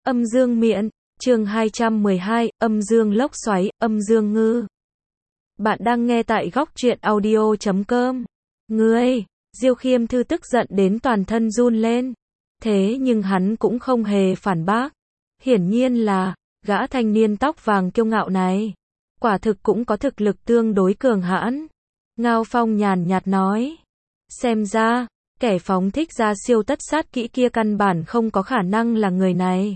Âm dương miện, chương 212, âm dương lốc xoáy, âm dương ngư. Bạn đang nghe tại góc truyện audio.com. Ngươi, Diêu Khiêm Thư tức giận đến toàn thân run lên. Thế nhưng hắn cũng không hề phản bác. Hiển nhiên là, gã thanh niên tóc vàng kiêu ngạo này, quả thực cũng có thực lực tương đối cường hãn. Ngao Phong nhàn nhạt nói. Xem ra, kẻ phóng thích ra siêu tất sát kỹ kia căn bản không có khả năng là người này.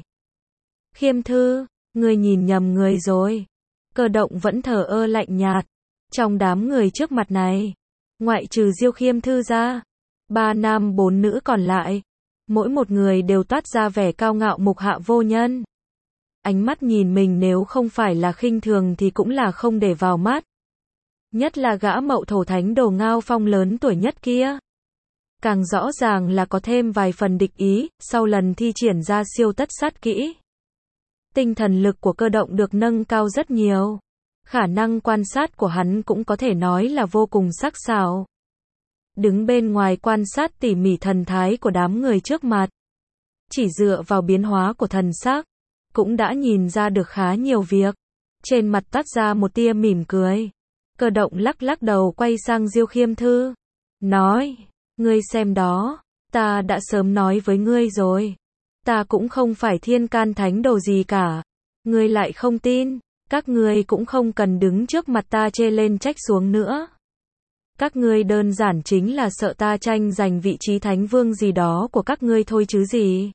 Khiêm Thư, ngươi nhìn nhầm người rồi. Cơ động vẫn thờ ơ lạnh nhạt. Trong đám người trước mặt này, ngoại trừ Diêu Khiêm Thư ra, 3 nam 4 nữ còn lại, mỗi một người đều toát ra vẻ cao ngạo mục hạ vô nhân. Ánh mắt nhìn mình nếu không phải là khinh thường thì cũng là không để vào mắt. Nhất là gã Mậu Thổ Thánh Đồ Ngao Phong lớn tuổi nhất kia. Càng rõ ràng là có thêm vài phần địch ý, sau lần thi triển ra siêu tất sát kỹ. Tinh thần lực của cơ động được nâng cao rất nhiều. Khả năng quan sát của hắn cũng có thể nói là vô cùng sắc sảo. Đứng bên ngoài quan sát tỉ mỉ thần thái của đám người trước mặt. Chỉ dựa vào biến hóa của thần sắc, cũng đã nhìn ra được khá nhiều việc. Trên mặt toát ra một tia mỉm cười. Cơ động lắc lắc đầu quay sang Diêu Khiêm Thư. Nói, ngươi xem đó, ta đã sớm nói với ngươi rồi. Ta cũng không phải thiên can thánh đồ gì cả. Ngươi lại không tin, các ngươi cũng không cần đứng trước mặt ta chê lên trách xuống nữa. Các ngươi đơn giản chính là sợ ta tranh giành vị trí thánh vương gì đó của các ngươi thôi chứ gì.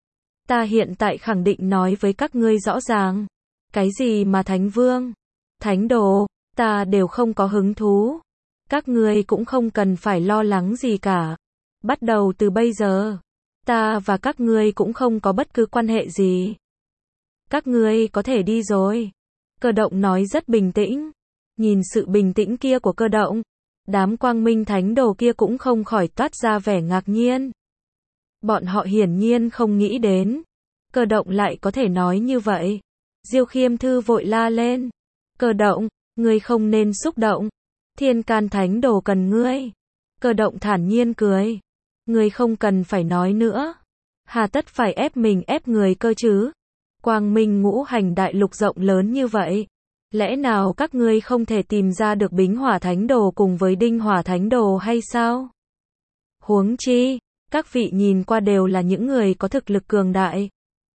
Ta hiện tại khẳng định nói với các ngươi rõ ràng. Cái gì mà thánh vương, thánh đồ, ta đều không có hứng thú. Các ngươi cũng không cần phải lo lắng gì cả. Bắt đầu từ bây giờ, ta và các ngươi cũng không có bất cứ quan hệ gì. Các ngươi có thể đi rồi. Cơ động nói rất bình tĩnh. Nhìn sự bình tĩnh kia của cơ động, đám quang minh thánh đồ kia cũng không khỏi toát ra vẻ ngạc nhiên. Bọn họ hiển nhiên không nghĩ đến, cơ động lại có thể nói như vậy. Diêu Khiêm Thư vội la lên. Cơ động, ngươi không nên xúc động. Thiên can thánh đồ cần ngươi. Cơ động thản nhiên cười. Ngươi không cần phải nói nữa. Hà tất phải ép mình ép người cơ chứ. Quang minh ngũ hành đại lục rộng lớn như vậy. Lẽ nào các ngươi không thể tìm ra được Bính Hỏa Thánh Đồ cùng với Đinh Hỏa Thánh Đồ hay sao? Huống chi, các vị nhìn qua đều là những người có thực lực cường đại.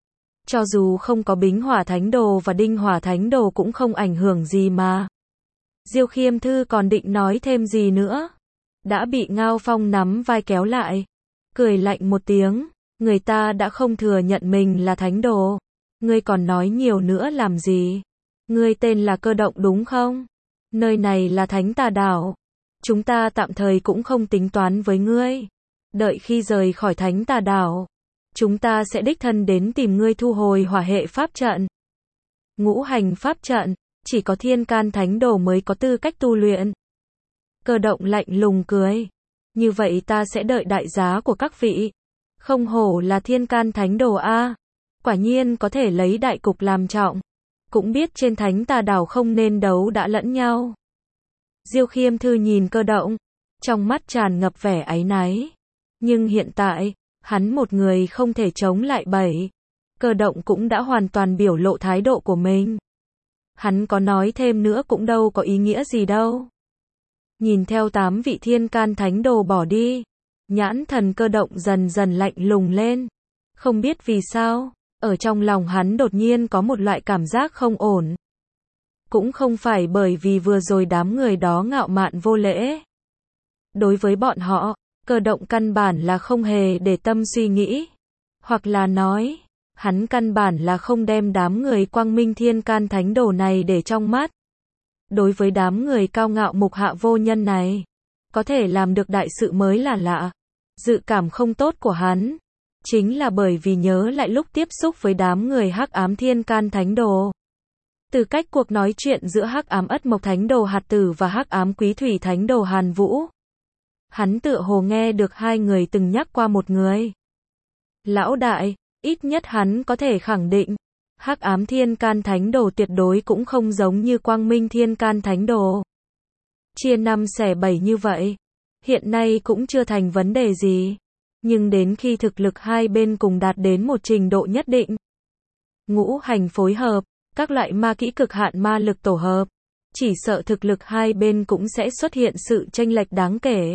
Cho dù không có Bính Hỏa Thánh Đồ và Đinh Hỏa Thánh Đồ cũng không ảnh hưởng gì mà. Diêu Khiêm Thư còn định nói thêm gì nữa, đã bị Ngao Phong nắm vai kéo lại. Cười lạnh một tiếng, người ta đã không thừa nhận mình là thánh đồ. Ngươi còn nói nhiều nữa làm gì? Ngươi tên là Cơ Động đúng không? Nơi này là Thánh Tà Đảo. Chúng ta tạm thời cũng không tính toán với ngươi. Đợi khi rời khỏi Thánh Tà Đảo, chúng ta sẽ đích thân đến tìm ngươi thu hồi hỏa hệ pháp trận. Ngũ hành pháp trận, chỉ có thiên can thánh đồ mới có tư cách tu luyện. Cơ Động lạnh lùng cười. Như vậy ta sẽ đợi đại giá của các vị. Không hổ là thiên can thánh đồ a. Quả nhiên có thể lấy đại cục làm trọng. Cũng biết trên Thánh Tà Đảo không nên đấu đá lẫn nhau. Diêu Khiêm Thư nhìn Cơ Động, trong mắt tràn ngập vẻ áy náy. Nhưng hiện tại, hắn một người không thể chống lại bảy. Cơ Động cũng đã hoàn toàn biểu lộ thái độ của mình. Hắn có nói thêm nữa cũng đâu có ý nghĩa gì đâu. Nhìn theo 8 vị thiên can thánh đồ bỏ đi, nhãn thần Cơ Động dần dần lạnh lùng lên. Không biết vì sao, ở trong lòng hắn đột nhiên có một loại cảm giác không ổn. Cũng không phải bởi vì vừa rồi đám người đó ngạo mạn vô lễ. Đối với bọn họ, Cơ Động căn bản là không hề để tâm suy nghĩ. Hoặc là nói, hắn căn bản là không đem đám người quang minh thiên can thánh đồ này để trong mắt. Đối với đám người cao ngạo mục hạ vô nhân này, có thể làm được đại sự mới là lạ. Dự cảm không tốt của hắn chính là bởi vì nhớ lại lúc tiếp xúc với đám người hắc ám thiên can thánh đồ. Từ cách cuộc nói chuyện giữa hắc ám ất mộc thánh đồ Hạt Tử và hắc ám quý thủy thánh đồ Hàn Vũ, hắn tựa hồ nghe được hai người từng nhắc qua một người. Lão đại, ít nhất hắn có thể khẳng định, hắc ám thiên can thánh đồ tuyệt đối cũng không giống như quang minh thiên can thánh đồ. Chia 5 xẻ 7 như vậy, hiện nay cũng chưa thành vấn đề gì. Nhưng đến khi thực lực hai bên cùng đạt đến một trình độ nhất định, ngũ hành phối hợp, các loại ma kỹ cực hạn ma lực tổ hợp. Chỉ sợ thực lực hai bên cũng sẽ xuất hiện sự chênh lệch đáng kể.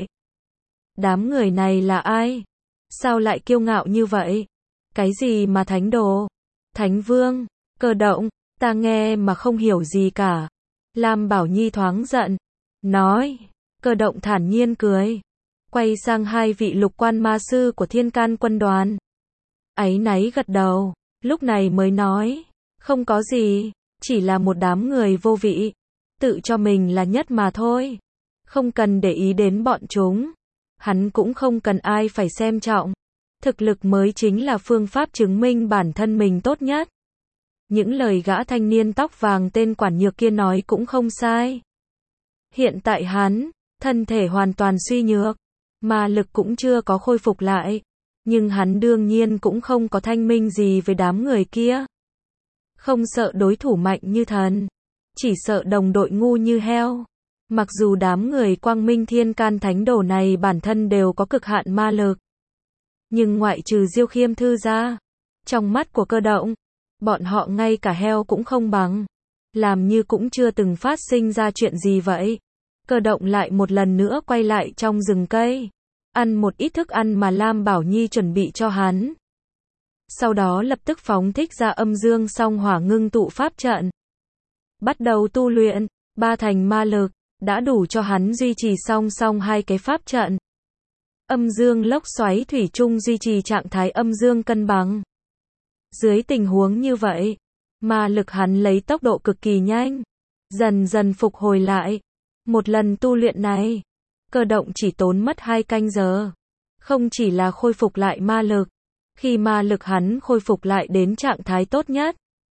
Đám người này là ai? Sao lại kiêu ngạo như vậy? Cái gì mà thánh đồ? Thánh vương? Cơ động? Ta nghe mà không hiểu gì cả. Lam Bảo Nhi thoáng giận. Nói. Cơ động thản nhiên cười. Quay sang hai vị lục quan ma sư của Thiên Can quân đoàn. Áy náy gật đầu. Lúc này mới nói. Không có gì. Chỉ là một đám người vô vị. Tự cho mình là nhất mà thôi. Không cần để ý đến bọn chúng. Hắn cũng không cần ai phải xem trọng. Thực lực mới chính là phương pháp chứng minh bản thân mình tốt nhất. Những lời gã thanh niên tóc vàng tên Quản Nhược kia nói cũng không sai. Hiện tại hắn, thân thể hoàn toàn suy nhược, ma lực cũng chưa có khôi phục lại. Nhưng hắn đương nhiên cũng không có thanh minh gì với đám người kia. Không sợ đối thủ mạnh như thần. Chỉ sợ đồng đội ngu như heo. Mặc dù đám người Quang Minh Thiên Can Thánh Đồ này bản thân đều có cực hạn ma lực. Nhưng ngoại trừ Diêu Khiêm Thư ra, trong mắt của Cơ động, bọn họ ngay cả heo cũng không bằng. Làm như cũng chưa từng phát sinh ra chuyện gì vậy. Cơ động lại một lần nữa quay lại trong rừng cây. Ăn một ít thức ăn mà Lam Bảo Nhi chuẩn bị cho hắn. Sau đó lập tức phóng thích ra âm dương song hỏa ngưng tụ pháp trận. Bắt đầu tu luyện, ba thành ma lực, đã đủ cho hắn duy trì song song hai cái pháp trận. Âm dương lốc xoáy thủy chung duy trì trạng thái âm dương cân bằng. Dưới tình huống như vậy, ma lực hắn lấy tốc độ cực kỳ nhanh, dần dần phục hồi lại. Một lần tu luyện này, Cơ động chỉ tốn mất 2 canh giờ. Không chỉ là khôi phục lại ma lực, khi ma lực hắn khôi phục lại đến trạng thái tốt nhất,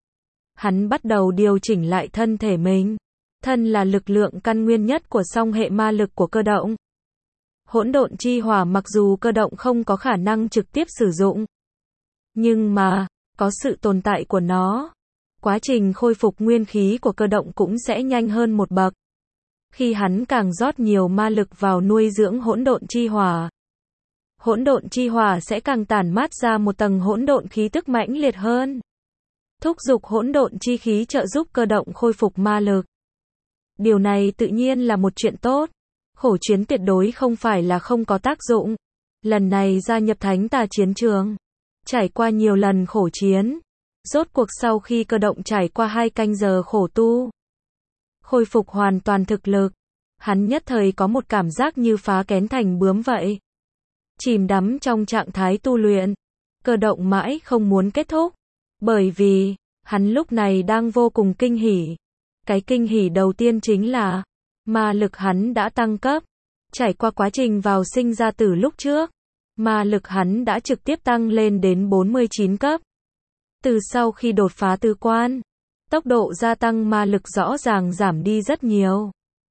hắn bắt đầu điều chỉnh lại thân thể mình. Thân là lực lượng căn nguyên nhất của song hệ ma lực của Cơ động. Hỗn độn chi hỏa mặc dù Cơ động không có khả năng trực tiếp sử dụng, nhưng mà, có sự tồn tại của nó, quá trình khôi phục nguyên khí của Cơ động cũng sẽ nhanh hơn một bậc. Khi hắn càng rót nhiều ma lực vào nuôi dưỡng hỗn độn chi hỏa, hỗn độn chi hỏa sẽ càng tản mát ra một tầng hỗn độn khí tức mãnh liệt hơn. Thúc giục hỗn độn chi khí trợ giúp Cơ động khôi phục ma lực. Điều này tự nhiên là một chuyện tốt. Khổ chiến tuyệt đối không phải là không có tác dụng. Lần này gia nhập Thánh Tà chiến trường, trải qua nhiều lần khổ chiến, rốt cuộc sau khi Cơ động trải qua 2 canh giờ khổ tu, khôi phục hoàn toàn thực lực, hắn nhất thời có một cảm giác như phá kén thành bướm vậy. Chìm đắm trong trạng thái tu luyện, Cơ động mãi không muốn kết thúc, bởi vì hắn lúc này đang vô cùng kinh hỉ. Cái kinh hỉ đầu tiên chính là ma lực hắn đã tăng cấp. Trải qua quá trình vào sinh ra tử lúc trước, ma lực hắn đã trực tiếp tăng lên đến 49 cấp. Từ sau khi đột phá tứ quan, tốc độ gia tăng ma lực rõ ràng giảm đi rất nhiều.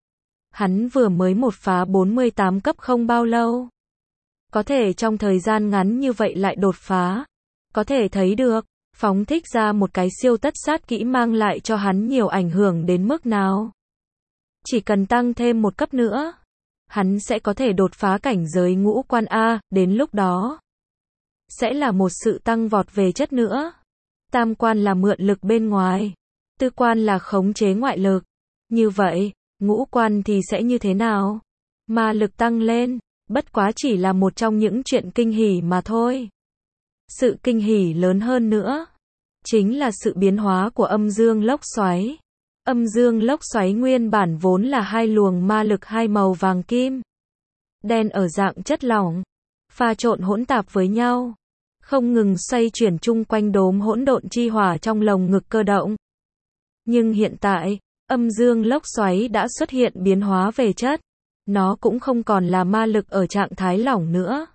Hắn vừa mới đột phá 48 cấp không bao lâu. Có thể trong thời gian ngắn như vậy lại đột phá. Có thể thấy được, phóng thích ra một cái siêu tất sát kỹ mang lại cho hắn nhiều ảnh hưởng đến mức nào. Chỉ cần tăng thêm một cấp nữa, hắn sẽ có thể đột phá cảnh giới ngũ quan A, đến lúc đó sẽ là một sự tăng vọt về chất nữa. Tam quan là mượn lực bên ngoài, tư quan là khống chế ngoại lực. Như vậy, ngũ quan thì sẽ như thế nào? Ma lực tăng lên, bất quá chỉ là một trong những chuyện kinh hỉ mà thôi. Sự kinh hỉ lớn hơn nữa, chính là sự biến hóa của âm dương lốc xoáy. Âm dương lốc xoáy nguyên bản vốn là 2 luồng ma lực 2 màu vàng kim, đen ở dạng chất lỏng, pha trộn hỗn tạp với nhau, không ngừng xoay chuyển chung quanh đốm hỗn độn chi hỏa trong lồng ngực Cơ động. Nhưng hiện tại, âm dương lốc xoáy đã xuất hiện biến hóa về chất. Nó cũng không còn là ma lực ở trạng thái lỏng nữa,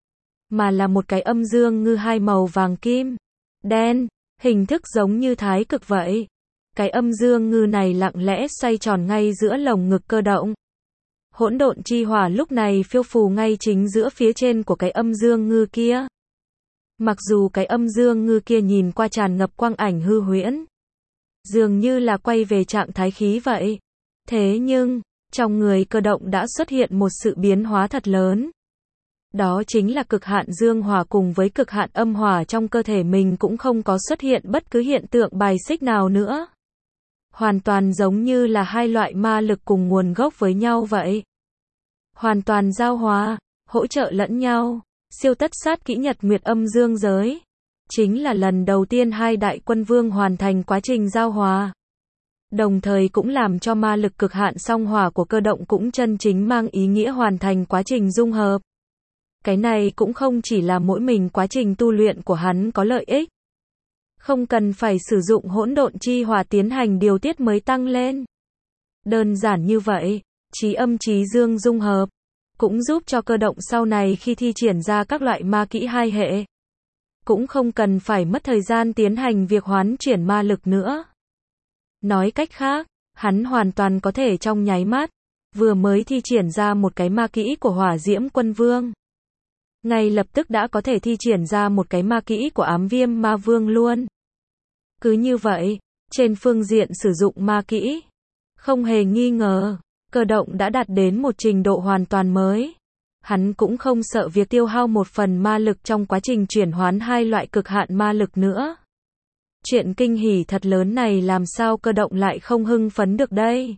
mà là một cái âm dương ngư 2 màu vàng kim, đen, hình thức giống như thái cực vậy. Cái âm dương ngư này lặng lẽ xoay tròn ngay giữa lồng ngực Cơ động. Hỗn độn chi hỏa lúc này phiêu phù ngay chính giữa phía trên của cái âm dương ngư kia. Mặc dù cái âm dương ngư kia nhìn qua tràn ngập quang ảnh hư huyễn, dường như là quay về trạng thái khí vậy. Thế nhưng, trong người Cơ động đã xuất hiện một sự biến hóa thật lớn. Đó chính là cực hạn dương hỏa cùng với cực hạn âm hỏa trong cơ thể mình cũng không có xuất hiện bất cứ hiện tượng bài xích nào nữa. Hoàn toàn giống như là hai loại ma lực cùng nguồn gốc với nhau vậy. Hoàn toàn giao hòa, hỗ trợ lẫn nhau. Siêu tất sát kỹ nhật nguyệt âm dương giới. Chính là lần đầu tiên hai đại quân vương hoàn thành quá trình giao hòa. Đồng thời cũng làm cho ma lực cực hạn song hỏa của Cơ Động cũng chân chính mang ý nghĩa hoàn thành quá trình dung hợp. Cái này cũng không chỉ là mỗi mình quá trình tu luyện của hắn có lợi ích. Không cần phải sử dụng hỗn độn chi hỏa tiến hành điều tiết mới tăng lên. Đơn giản như vậy, chí âm chí dương dung hợp, cũng giúp cho Cơ Động sau này khi thi triển ra các loại ma kỹ hai hệ. Cũng không cần phải mất thời gian tiến hành việc hoán chuyển ma lực nữa. Nói cách khác, hắn hoàn toàn có thể trong nháy mắt, vừa mới thi triển ra một cái ma kỹ của Hỏa Diễm Quân Vương. Ngay lập tức đã có thể thi triển ra một cái ma kỹ của Ám Viêm Ma Vương luôn. Cứ như vậy, trên phương diện sử dụng ma kỹ, không hề nghi ngờ, Cơ Động đã đạt đến một trình độ hoàn toàn mới. Hắn cũng không sợ việc tiêu hao một phần ma lực trong quá trình chuyển hoán hai loại cực hạn ma lực nữa. Chuyện kinh hỉ thật lớn này làm sao Cơ Động lại không hưng phấn được đây?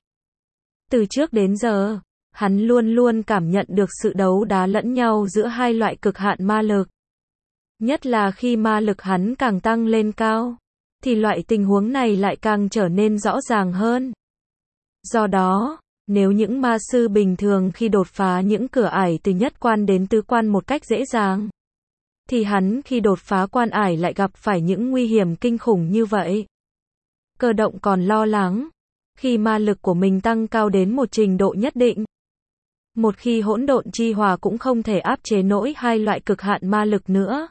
Từ trước đến giờ, hắn luôn luôn cảm nhận được sự đấu đá lẫn nhau giữa hai loại cực hạn ma lực. Nhất là khi ma lực hắn càng tăng lên cao, thì loại tình huống này lại càng trở nên rõ ràng hơn. Do đó, nếu những ma sư bình thường khi đột phá những cửa ải từ nhất quan đến tứ quan một cách dễ dàng, thì hắn khi đột phá quan ải lại gặp phải những nguy hiểm kinh khủng như vậy. Cơ Động còn lo lắng, khi ma lực của mình tăng cao đến một trình độ nhất định, một khi hỗn độn chi hỏa cũng không thể áp chế nổi hai loại cực hạn ma lực nữa,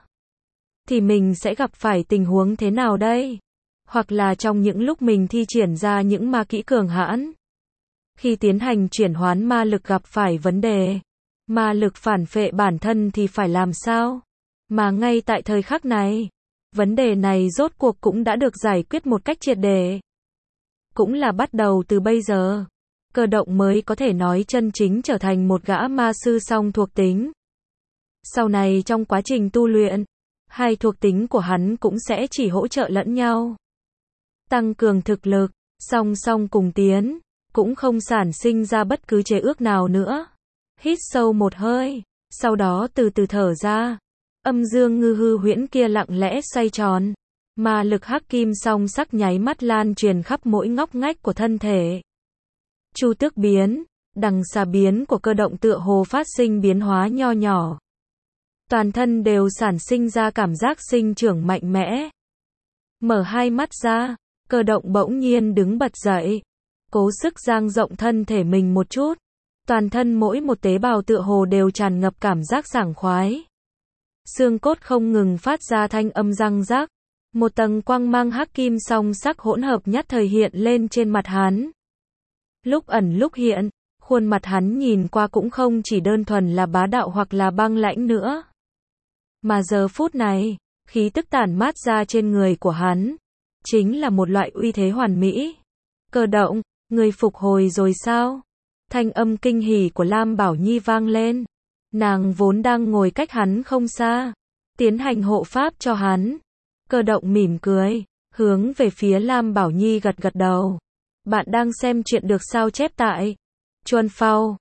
thì mình sẽ gặp phải tình huống thế nào đây? Hoặc là trong những lúc mình thi triển ra những ma kỹ cường hãn, khi tiến hành chuyển hoán ma lực gặp phải vấn đề, ma lực phản phệ bản thân thì phải làm sao? Mà ngay tại thời khắc này, vấn đề này rốt cuộc cũng đã được giải quyết một cách triệt để. Cũng là bắt đầu từ bây giờ, Cơ Động mới có thể nói chân chính trở thành một gã ma sư song thuộc tính. Sau này trong quá trình tu luyện, hai thuộc tính của hắn cũng sẽ chỉ hỗ trợ lẫn nhau. Tăng cường thực lực, song song cùng tiến, cũng không sản sinh ra bất cứ chế ước nào nữa. Hít sâu một hơi, sau đó từ từ thở ra. Âm dương ngư hư huyễn kia lặng lẽ xoay tròn. Ma lực hắc kim song sắc nháy mắt lan truyền khắp mỗi ngóc ngách của thân thể. Chu tước biến, đằng xà biến của Cơ Động tựa hồ phát sinh biến hóa nho nhỏ. Toàn thân đều sản sinh ra cảm giác sinh trưởng mạnh mẽ. Mở hai mắt ra, Cơ Động bỗng nhiên đứng bật dậy. Cố sức dang rộng thân thể mình một chút. Toàn thân mỗi một tế bào tựa hồ đều tràn ngập cảm giác sảng khoái. Xương cốt không ngừng phát ra thanh âm răng rắc. Một tầng quang mang hắc kim song sắc hỗn hợp nhất thời hiện lên trên mặt hắn. Lúc ẩn lúc hiện, khuôn mặt hắn nhìn qua cũng không chỉ đơn thuần là bá đạo hoặc là băng lãnh nữa. Mà giờ phút này, khí tức tản mát ra trên người của hắn, chính là một loại uy thế hoàn mỹ. Cơ Động, người phục hồi rồi sao? Thanh âm kinh hỉ của Lam Bảo Nhi vang lên. Nàng vốn đang ngồi cách hắn không xa, tiến hành hộ pháp cho hắn. Cơ Động mỉm cười, hướng về phía Lam Bảo Nhi gật gật đầu. Bạn đang xem chuyện được sao chép tại Chuanphao,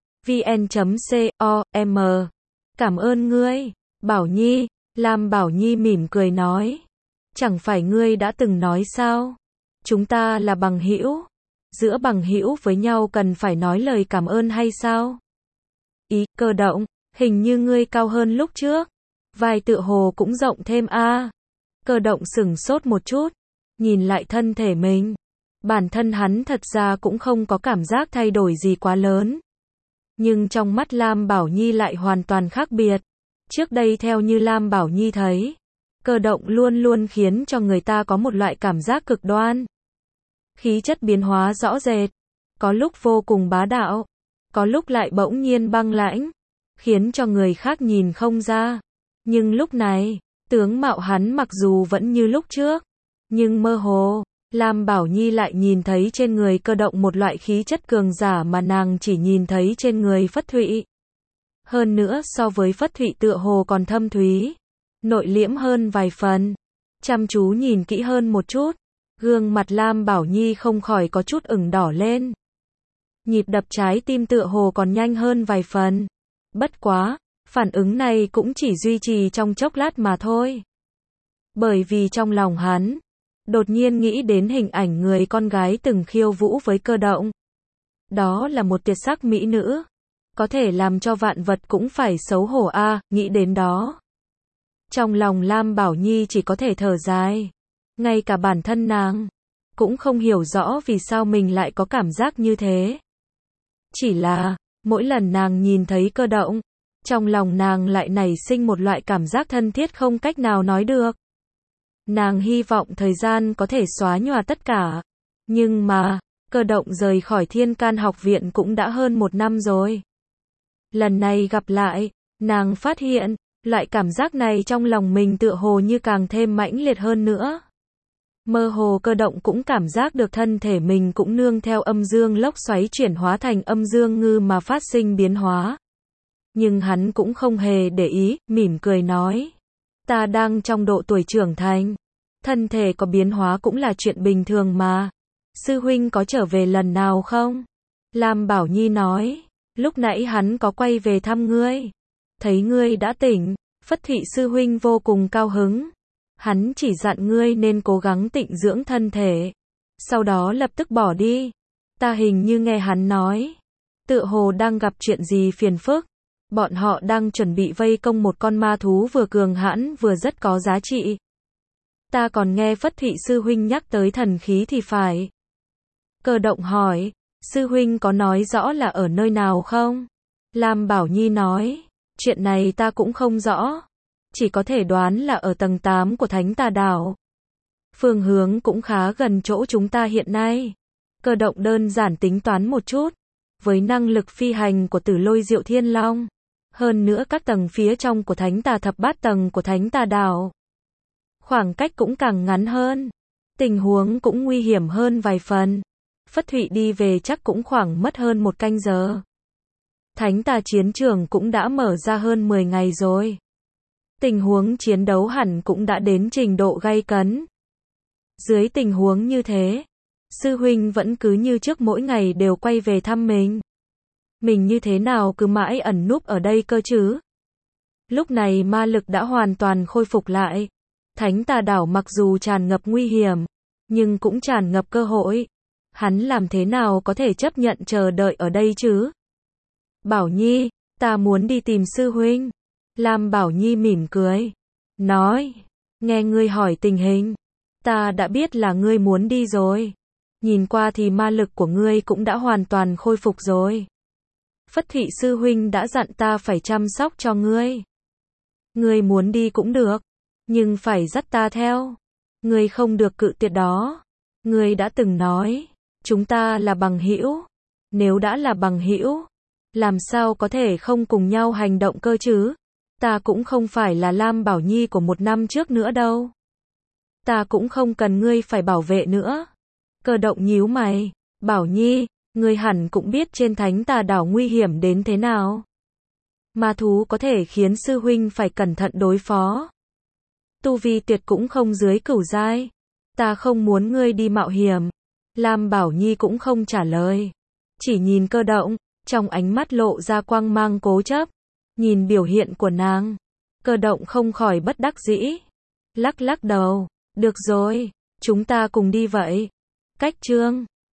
vn.com. Cảm ơn ngươi, Bảo Nhi. Lam Bảo Nhi mỉm cười nói. Chẳng phải ngươi đã từng nói sao? Chúng ta là bằng hữu. Giữa bằng hữu với nhau cần phải nói lời cảm ơn hay sao? Ý, Cơ Động, hình như ngươi cao hơn lúc trước. Vai tựa hồ cũng rộng thêm a. Cơ Động sửng sốt một chút, nhìn lại thân thể mình. Bản thân hắn thật ra cũng không có cảm giác thay đổi gì quá lớn. Nhưng trong mắt Lam Bảo Nhi lại hoàn toàn khác biệt. Trước đây theo như Lam Bảo Nhi thấy, Cơ Động luôn luôn khiến cho người ta có một loại cảm giác cực đoan. Khí chất biến hóa rõ rệt, có lúc vô cùng bá đạo, có lúc lại bỗng nhiên băng lãnh, khiến cho người khác nhìn không ra. Nhưng lúc này, tướng mạo hắn mặc dù vẫn như lúc trước, nhưng mơ hồ, Lam Bảo Nhi lại nhìn thấy trên người Cơ Động một loại khí chất cường giả mà nàng chỉ nhìn thấy trên người Phất Thụy. Hơn nữa so với Phất Thụy tựa hồ còn thâm thúy, nội liễm hơn vài phần. Chăm chú nhìn kỹ hơn một chút, gương mặt Lam Bảo Nhi không khỏi có chút ửng đỏ lên. Nhịp đập trái tim tựa hồ còn nhanh hơn vài phần. Bất quá, phản ứng này cũng chỉ duy trì trong chốc lát mà thôi. Bởi vì trong lòng hắn, đột nhiên nghĩ đến hình ảnh người con gái từng khiêu vũ với Cơ Động. Đó là một tuyệt sắc mỹ nữ, có thể làm cho vạn vật cũng phải xấu hổ a, nghĩ đến đó. Trong lòng Lam Bảo Nhi chỉ có thể thở dài. Ngay cả bản thân nàng cũng không hiểu rõ vì sao mình lại có cảm giác như thế. Chỉ là, mỗi lần nàng nhìn thấy Cơ Động, trong lòng nàng lại nảy sinh một loại cảm giác thân thiết không cách nào nói được. Nàng hy vọng thời gian có thể xóa nhòa tất cả. Nhưng mà, Cơ Động rời khỏi Thiên Can học viện cũng đã hơn 1 năm rồi. Lần này gặp lại, nàng phát hiện, loại cảm giác này trong lòng mình tựa hồ như càng thêm mãnh liệt hơn nữa. Mơ hồ Cơ Động cũng cảm giác được thân thể mình cũng nương theo âm dương lốc xoáy chuyển hóa thành âm dương ngư mà phát sinh biến hóa. Nhưng hắn cũng không hề để ý, mỉm cười nói. Ta đang trong độ tuổi trưởng thành. Thân thể có biến hóa cũng là chuyện bình thường mà. Sư huynh có trở về lần nào không? Lam Bảo Nhi nói. Lúc nãy hắn có quay về thăm ngươi. Thấy ngươi đã tỉnh, Phất Thụy sư huynh vô cùng cao hứng. Hắn chỉ dặn ngươi nên cố gắng tịnh dưỡng thân thể. Sau đó lập tức bỏ đi. Ta hình như nghe hắn nói. Tựa hồ đang gặp chuyện gì phiền phức. Bọn họ đang chuẩn bị vây công một con ma thú vừa cường hãn vừa rất có giá trị. Ta còn nghe Phất Thụy sư huynh nhắc tới thần khí thì phải. Cơ Động hỏi. Sư huynh có nói rõ là ở nơi nào không? Lam Bảo Nhi nói. Chuyện này ta cũng không rõ. Chỉ có thể đoán là ở tầng 8 của Thánh Tà Đảo. Phương hướng cũng khá gần chỗ chúng ta hiện nay. Cơ Động đơn giản tính toán một chút. Với năng lực phi hành của Tử Lôi Diệu Thiên Long. Hơn nữa các tầng phía trong của Thánh Tà Thập Bát tầng của Thánh Tà Đảo. Khoảng cách cũng càng ngắn hơn. Tình huống cũng nguy hiểm hơn vài phần. Phất Thụy đi về chắc cũng khoảng mất hơn 1 canh giờ. Thánh Tà chiến trường cũng đã mở ra hơn 10 ngày rồi. Tình huống chiến đấu hẳn cũng đã đến trình độ gay cấn. Dưới tình huống như thế, sư huynh vẫn cứ như trước mỗi ngày đều quay về thăm mình. Mình như thế nào cứ mãi ẩn núp ở đây cơ chứ? Lúc này ma lực đã hoàn toàn khôi phục lại. Thánh Tà Đảo mặc dù tràn ngập nguy hiểm, nhưng cũng tràn ngập cơ hội. Hắn làm thế nào có thể chấp nhận chờ đợi ở đây chứ? Bảo Nhi, ta muốn đi tìm sư huynh. Lam Bảo Nhi mỉm cười. Nói, nghe ngươi hỏi tình hình. Ta đã biết là ngươi muốn đi rồi. Nhìn qua thì ma lực của ngươi cũng đã hoàn toàn khôi phục rồi. Phất Thụy sư huynh đã dặn ta phải chăm sóc cho ngươi. Ngươi muốn đi cũng được, nhưng phải dắt ta theo. Ngươi không được cự tuyệt đó. Ngươi đã từng nói, chúng ta là bằng hữu. Nếu đã là bằng hữu, làm sao có thể không cùng nhau hành động cơ chứ? Ta cũng không phải là Lam Bảo Nhi của 1 năm trước nữa đâu. Ta cũng không cần ngươi phải bảo vệ nữa. Cơ Động nhíu mày. Bảo Nhi, ngươi hẳn cũng biết trên Thánh Tà Đảo nguy hiểm đến thế nào. Ma thú có thể khiến sư huynh phải cẩn thận đối phó. Tu vi tuyệt cũng không dưới cửu giai. Ta không muốn ngươi đi mạo hiểm. Lam Bảo Nhi cũng không trả lời. Chỉ nhìn Cơ Động, trong ánh mắt lộ ra quang mang cố chấp. Nhìn biểu hiện của nàng, Cơ Động không khỏi bất đắc dĩ. Lắc lắc đầu. Được rồi, chúng ta cùng đi vậy. Cách chương